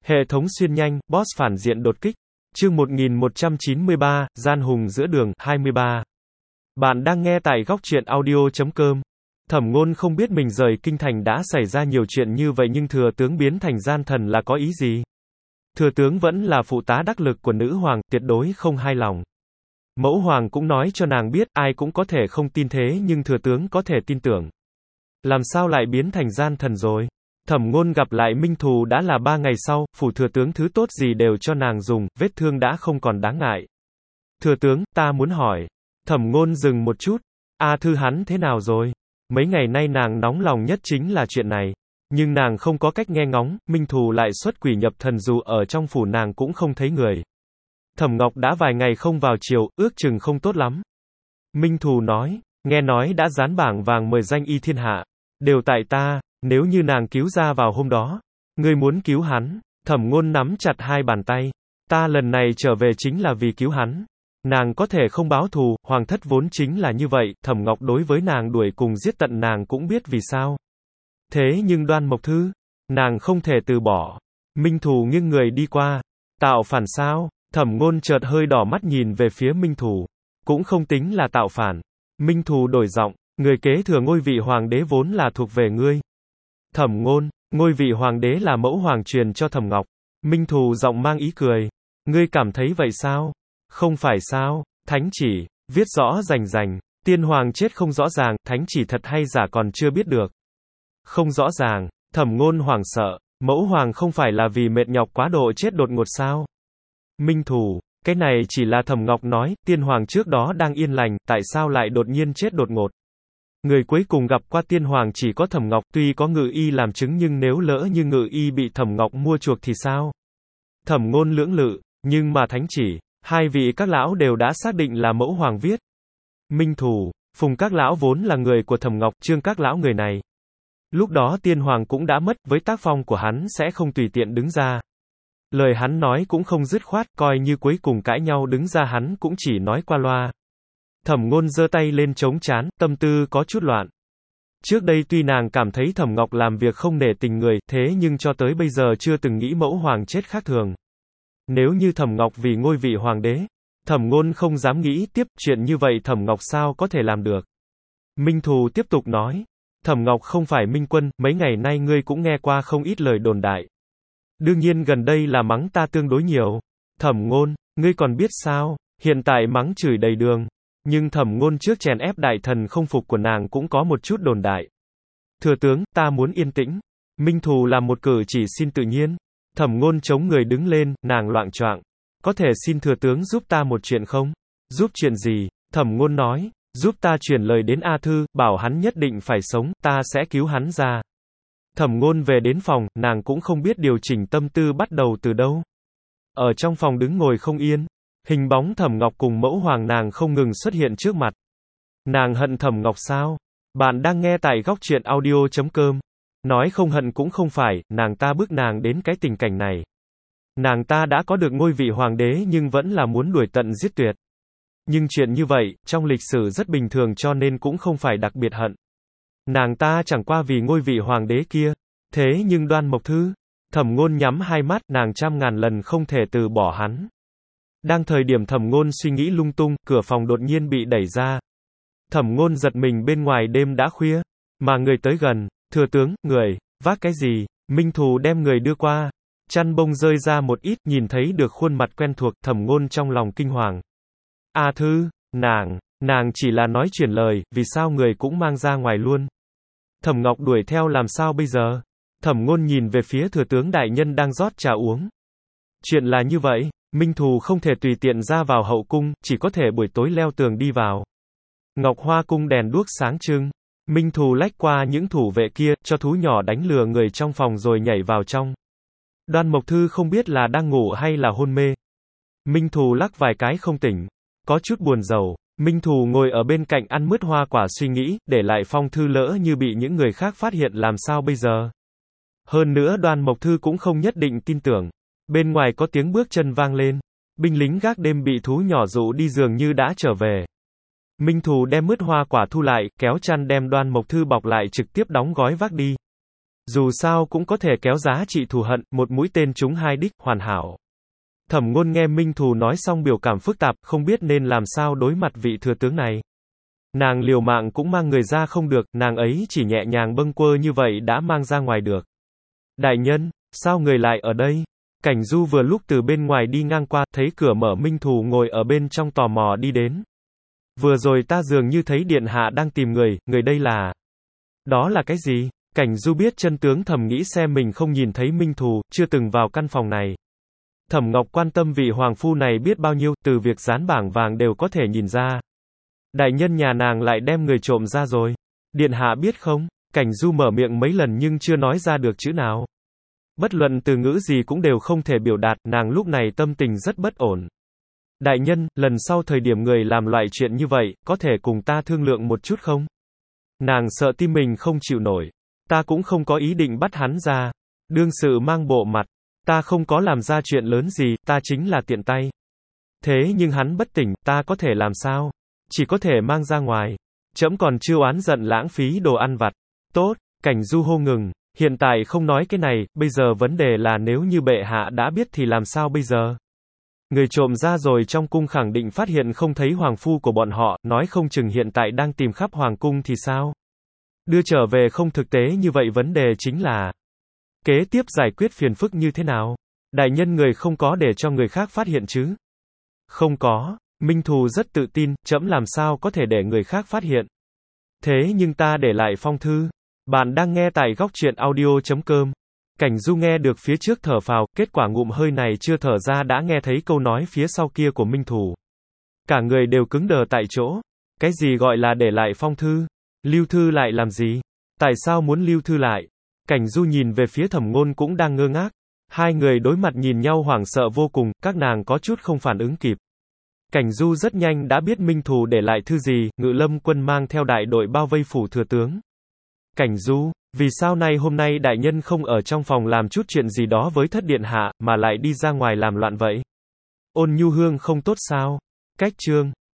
Hệ thống xuyên nhanh, boss phản diện đột kích. Chương 1193, Gian hùng giữa đường, 23. Bạn đang nghe tại góc truyện audio.com. Thẩm Ngôn không biết mình rời kinh thành đã xảy ra nhiều chuyện như vậy nhưng thừa tướng biến thành gian thần là có ý gì? Thừa tướng vẫn là phụ tá đắc lực của nữ hoàng, tuyệt đối không hài lòng. Mẫu hoàng cũng nói cho nàng biết, ai cũng có thể không tin thế nhưng thừa tướng có thể tin tưởng. Làm sao lại biến thành gian thần rồi? Thẩm Ngôn gặp lại Minh Thù đã là 3 ngày sau, phủ thừa tướng thứ tốt gì đều cho nàng dùng, vết thương đã không còn đáng ngại. Thừa tướng, ta muốn hỏi. Thẩm Ngôn dừng một chút. A Thư hắn thế nào rồi? Mấy ngày nay nàng nóng lòng nhất chính là chuyện này. Nhưng nàng không có cách nghe ngóng, Minh Thù lại xuất quỷ nhập thần dù ở trong phủ nàng cũng không thấy người. Thẩm Ngọc đã vài ngày không vào triều, ước chừng không tốt lắm. Minh Thù nói, nghe nói đã dán bảng vàng mời danh y thiên hạ. Đều tại ta, nếu như nàng cứu ra vào hôm đó. Ngươi muốn cứu hắn. Thẩm Ngôn nắm chặt hai bàn tay. Ta lần này trở về chính là vì cứu hắn. Nàng có thể không báo thù, hoàng thất vốn chính là như vậy, Thẩm Ngọc đối với nàng đuổi cùng giết tận nàng cũng biết vì sao. Thế nhưng Đoan Mộc Thư, nàng không thể từ bỏ. Minh Thù nghiêng người đi qua. Tạo phản sao? Thẩm Ngôn chợt hơi đỏ mắt nhìn về phía Minh Thù. Cũng không tính là tạo phản. Minh Thù đổi giọng, người kế thừa ngôi vị hoàng đế vốn là thuộc về ngươi. Thẩm Ngôn, ngôi vị hoàng đế là mẫu hoàng truyền cho Thẩm Ngọc. Minh Thù giọng mang ý cười. Ngươi cảm thấy vậy sao? Không phải sao? Thánh chỉ, viết rõ rành rành. Tiên hoàng chết không rõ ràng, thánh chỉ thật hay giả còn chưa biết được. Không rõ ràng. Thẩm Ngôn hoảng sợ. Mẫu hoàng không phải là vì mệt nhọc quá độ chết đột ngột sao? Minh Thù, cái này chỉ là Thẩm Ngọc nói, tiên hoàng trước đó đang yên lành, tại sao lại đột nhiên chết đột ngột? Người cuối cùng gặp qua tiên hoàng chỉ có Thẩm Ngọc, tuy có Ngự Y làm chứng nhưng nếu lỡ như Ngự Y bị Thẩm Ngọc mua chuộc thì sao? Thẩm Ngôn lưỡng lự, nhưng mà thánh chỉ, hai vị các lão đều đã xác định là mẫu hoàng viết. Minh Thù, Phùng các lão vốn là người của Thẩm Ngọc, Trương các lão người này. Lúc đó tiên hoàng cũng đã mất, với tác phong của hắn sẽ không tùy tiện đứng ra. Lời hắn nói cũng không dứt khoát, coi như cuối cùng cãi nhau đứng ra hắn cũng chỉ nói qua loa. Thẩm Ngôn giơ tay lên chống trán, tâm tư có chút loạn. Trước đây tuy nàng cảm thấy Thẩm Ngọc làm việc không nể tình người, thế nhưng cho tới bây giờ chưa từng nghĩ mẫu hoàng chết khác thường. Nếu như Thẩm Ngọc vì ngôi vị hoàng đế, Thẩm Ngôn không dám nghĩ tiếp, chuyện như vậy Thẩm Ngọc sao có thể làm được. Minh Thù tiếp tục nói, Thẩm Ngọc không phải minh quân, mấy ngày nay ngươi cũng nghe qua không ít lời đồn đại. Đương nhiên gần đây là mắng ta tương đối nhiều. Thẩm Ngôn, ngươi còn biết sao, hiện tại mắng chửi đầy đường. Nhưng Thẩm Ngôn trước chèn ép đại thần không phục của nàng cũng có một chút đồn đại. Thừa tướng, ta muốn yên tĩnh. Minh Thù làm một cử chỉ xin tự nhiên. Thẩm Ngôn chống người đứng lên, nàng loạng choạng. Có thể xin thừa tướng giúp ta một chuyện không? Giúp chuyện gì? Thẩm Ngôn nói, giúp ta truyền lời đến A Thư, bảo hắn nhất định phải sống, ta sẽ cứu hắn ra. Thẩm Ngôn về đến phòng, nàng cũng không biết điều chỉnh tâm tư bắt đầu từ đâu. Ở trong phòng đứng ngồi không yên. Hình bóng Thẩm Ngọc cùng mẫu hoàng nàng không ngừng xuất hiện trước mặt. Nàng hận Thẩm Ngọc sao? Bạn đang nghe tại góc truyện audio.com. Nói không hận cũng không phải, nàng ta bức nàng đến cái tình cảnh này. Nàng ta đã có được ngôi vị hoàng đế nhưng vẫn là muốn đuổi tận giết tuyệt. Nhưng chuyện như vậy, trong lịch sử rất bình thường cho nên cũng không phải đặc biệt hận. Nàng ta chẳng qua vì ngôi vị hoàng đế kia. Thế nhưng Đoan Mộc Thư, Thẩm Ngôn nhắm hai mắt, nàng trăm ngàn lần không thể từ bỏ hắn. Đang thời điểm Thẩm Ngôn suy nghĩ lung tung, cửa phòng đột nhiên bị đẩy ra. Thẩm Ngôn giật mình bên ngoài đêm đã khuya, mà người tới gần, thừa tướng, người, vác cái gì? Minh Thù đem người đưa qua, chăn bông rơi ra một ít, nhìn thấy được khuôn mặt quen thuộc, Thẩm Ngôn trong lòng kinh hoàng. A Thư, nàng chỉ là nói chuyển lời, vì sao người cũng mang ra ngoài luôn? Thẩm Ngọc đuổi theo làm sao bây giờ? Thẩm Ngôn nhìn về phía thừa tướng đại nhân đang rót trà uống. Chuyện là như vậy, Minh Thù không thể tùy tiện ra vào hậu cung, chỉ có thể buổi tối leo tường đi vào. Ngọc Hoa cung đèn đuốc sáng trưng. Minh Thù lách qua những thủ vệ kia, cho thú nhỏ đánh lừa người trong phòng rồi nhảy vào trong. Đoan Mộc Thư không biết là đang ngủ hay là hôn mê. Minh Thù lắc vài cái không tỉnh. Có chút buồn rầu. Minh Thù ngồi ở bên cạnh ăn mứt hoa quả suy nghĩ, để lại phong thư lỡ như bị những người khác phát hiện làm sao bây giờ. Hơn nữa Đoan Mộc Thư cũng không nhất định tin tưởng. Bên ngoài có tiếng bước chân vang lên. Binh lính gác đêm bị thú nhỏ dụ đi dường như đã trở về. Minh Thù đem mứt hoa quả thu lại, kéo chăn đem Đoan Mộc Thư bọc lại trực tiếp đóng gói vác đi. Dù sao cũng có thể kéo giá trị thù hận, một mũi tên trúng hai đích, hoàn hảo. Thẩm Ngôn nghe Minh Thù nói xong biểu cảm phức tạp, không biết nên làm sao đối mặt vị thừa tướng này. Nàng liều mạng cũng mang người ra không được, nàng ấy chỉ nhẹ nhàng bâng quơ như vậy đã mang ra ngoài được. Đại nhân, sao người lại ở đây? Cảnh Du vừa lúc từ bên ngoài đi ngang qua, thấy cửa mở Minh Thù ngồi ở bên trong tò mò đi đến. Vừa rồi ta dường như thấy điện hạ đang tìm người đây là... Đó là cái gì? Cảnh Du biết chân tướng thầm nghĩ xem mình không nhìn thấy Minh Thù, chưa từng vào căn phòng này. Thẩm Ngọc quan tâm vị hoàng phu này biết bao nhiêu, từ việc dán bảng vàng đều có thể nhìn ra. Đại nhân nhà nàng lại đem người trộm ra rồi. Điện hạ biết không? Cảnh Du mở miệng mấy lần nhưng chưa nói ra được chữ nào. Bất luận từ ngữ gì cũng đều không thể biểu đạt, nàng lúc này tâm tình rất bất ổn. Đại nhân, lần sau thời điểm người làm loại chuyện như vậy, có thể cùng ta thương lượng một chút không? Nàng sợ tim mình không chịu nổi. Ta cũng không có ý định bắt hắn ra. Đương sự mang bộ mặt. Ta không có làm ra chuyện lớn gì, ta chính là tiện tay. Thế nhưng hắn bất tỉnh, ta có thể làm sao? Chỉ có thể mang ra ngoài. Trẫm còn chưa oán giận lãng phí đồ ăn vặt. Tốt, Cảnh Du hô ngừng. Hiện tại không nói cái này, bây giờ vấn đề là nếu như bệ hạ đã biết thì làm sao bây giờ? Người trộm ra rồi trong cung khẳng định phát hiện không thấy hoàng phu của bọn họ, nói không chừng hiện tại đang tìm khắp hoàng cung thì sao? Đưa trở về không thực tế như vậy, vấn đề chính là kế tiếp giải quyết phiền phức như thế nào? Đại nhân người không có để cho người khác phát hiện chứ? Không có. Minh Thù rất tự tin, trẫm làm sao có thể để người khác phát hiện. Thế nhưng ta để lại phong thư. Bạn đang nghe tại góc truyện audio.com. Cảnh Du nghe được phía trước thở phào, kết quả ngụm hơi này chưa thở ra đã nghe thấy câu nói phía sau kia của Minh Thù. Cả người đều cứng đờ tại chỗ. Cái gì gọi là để lại phong thư? Lưu thư lại làm gì? Tại sao muốn lưu thư lại? Cảnh Du nhìn về phía Thẩm Ngôn cũng đang ngơ ngác. Hai người đối mặt nhìn nhau hoảng sợ vô cùng, các nàng có chút không phản ứng kịp. Cảnh Du rất nhanh đã biết Minh Thù để lại thư gì, Ngự Lâm quân mang theo đại đội bao vây phủ thừa tướng. Cảnh Du, vì sao hôm nay đại nhân không ở trong phòng làm chút chuyện gì đó với thất điện hạ, mà lại đi ra ngoài làm loạn vậy? Ôn Nhu Hương không tốt sao? Cách chương